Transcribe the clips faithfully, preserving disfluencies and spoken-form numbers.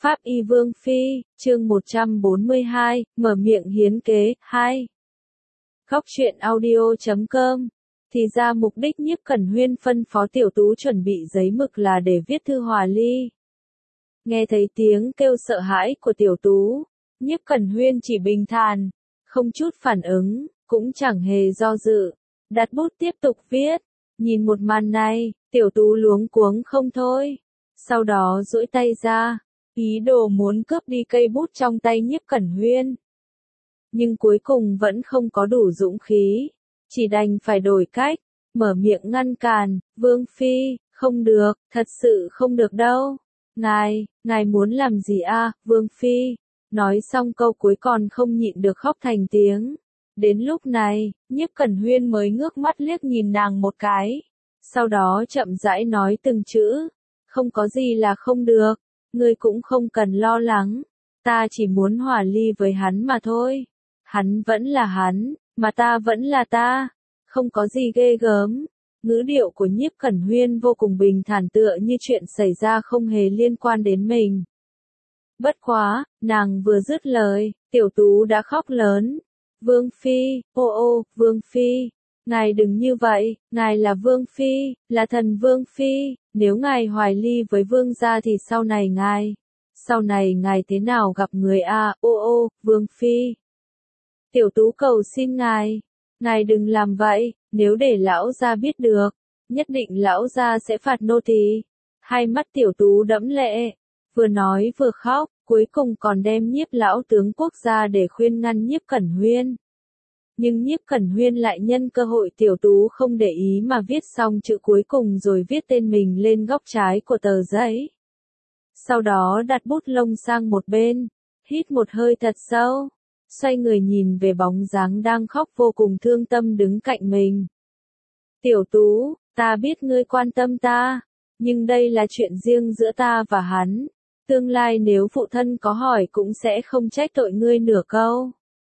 Pháp Y Vương Phi, chương một trăm bốn mươi hai, mở miệng hiến kế, hai. Góc truyện audio chấm com. Thì ra mục đích Nhiếp Cẩn Huyên phân phó Tiểu Tú chuẩn bị giấy mực là để viết thư hòa ly. Nghe thấy tiếng kêu sợ hãi của Tiểu Tú, Nhiếp Cẩn Huyên chỉ bình thản, không chút phản ứng, cũng chẳng hề do dự, đặt bút tiếp tục viết. Nhìn một màn này, Tiểu Tú luống cuống không thôi, sau đó duỗi tay ra, ý đồ muốn cướp đi cây bút trong tay Nhiếp Cẩn Huyên. Nhưng cuối cùng vẫn không có đủ dũng khí, chỉ đành phải đổi cách, mở miệng ngăn cản, Vương Phi, không được, thật sự không được đâu. Ngài, ngài muốn làm gì a, Vương Phi? Nói xong câu cuối còn không nhịn được khóc thành tiếng. Đến lúc này, Nhiếp Cẩn Huyên mới ngước mắt liếc nhìn nàng một cái. Sau đó chậm rãi nói từng chữ. Không có gì là không được, ngươi cũng không cần lo lắng. Ta chỉ muốn hòa ly với hắn mà thôi. Hắn vẫn là hắn, mà ta vẫn là ta. Không có gì ghê gớm. Ngữ điệu của Nhiếp Cẩn Huyên vô cùng bình thản tựa như chuyện xảy ra không hề liên quan đến mình. Bất quá, nàng vừa dứt lời, Tiểu Tú đã khóc lớn. Vương Phi, ô ô, Vương Phi, ngài đừng như vậy, ngài là Vương Phi, là thần Vương Phi, nếu ngài hoài ly với Vương gia thì sau này ngài, sau này ngài thế nào gặp người a, ô ô, Vương Phi. Tiểu Tú cầu xin ngài, ngài đừng làm vậy, nếu để lão gia biết được, nhất định lão gia sẽ phạt nô tỳ. Hai mắt Tiểu Tú đẫm lệ, vừa nói vừa khóc, cuối cùng còn đem Nhiếp lão tướng quốc gia để khuyên ngăn Nhiếp Cẩn Huyên. Nhưng Nhiếp Cẩn Huyên lại nhân cơ hội Tiểu Tú không để ý mà viết xong chữ cuối cùng rồi viết tên mình lên góc trái của tờ giấy. Sau đó đặt bút lông sang một bên, hít một hơi thật sâu, xoay người nhìn về bóng dáng đang khóc vô cùng thương tâm đứng cạnh mình. Tiểu Tú, ta biết ngươi quan tâm ta, nhưng đây là chuyện riêng giữa ta và hắn. Tương lai nếu phụ thân có hỏi cũng sẽ không trách tội ngươi nửa câu.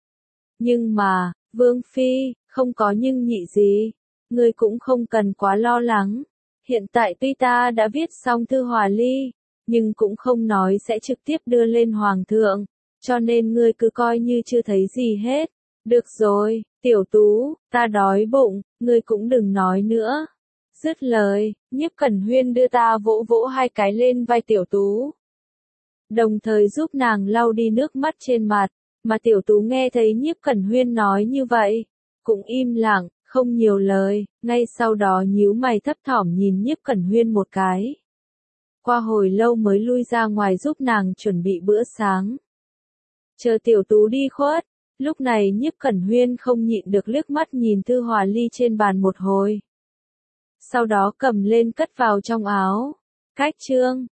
Nhưng mà, Vương Phi, không có nhưng nhị gì. Ngươi cũng không cần quá lo lắng. Hiện tại tuy ta đã viết xong thư hòa ly, nhưng cũng không nói sẽ trực tiếp đưa lên Hoàng thượng. Cho nên ngươi cứ coi như chưa thấy gì hết. Được rồi, Tiểu Tú, ta đói bụng, ngươi cũng đừng nói nữa. Dứt lời, Nhiếp Cẩn Huyên đưa ta vỗ vỗ hai cái lên vai Tiểu Tú. Đồng thời giúp nàng lau đi nước mắt trên mặt, mà Tiểu Tú nghe thấy Nhiếp Cẩn Huyên nói như vậy, cũng im lặng, không nhiều lời, ngay sau đó nhíu mày thấp thỏm nhìn Nhiếp Cẩn Huyên một cái. Qua hồi lâu mới lui ra ngoài giúp nàng chuẩn bị bữa sáng. Chờ Tiểu Tú đi khuất, lúc này Nhiếp Cẩn Huyên không nhịn được liếc mắt nhìn thư hòa ly trên bàn một hồi. Sau đó cầm lên cất vào trong áo. Cách chương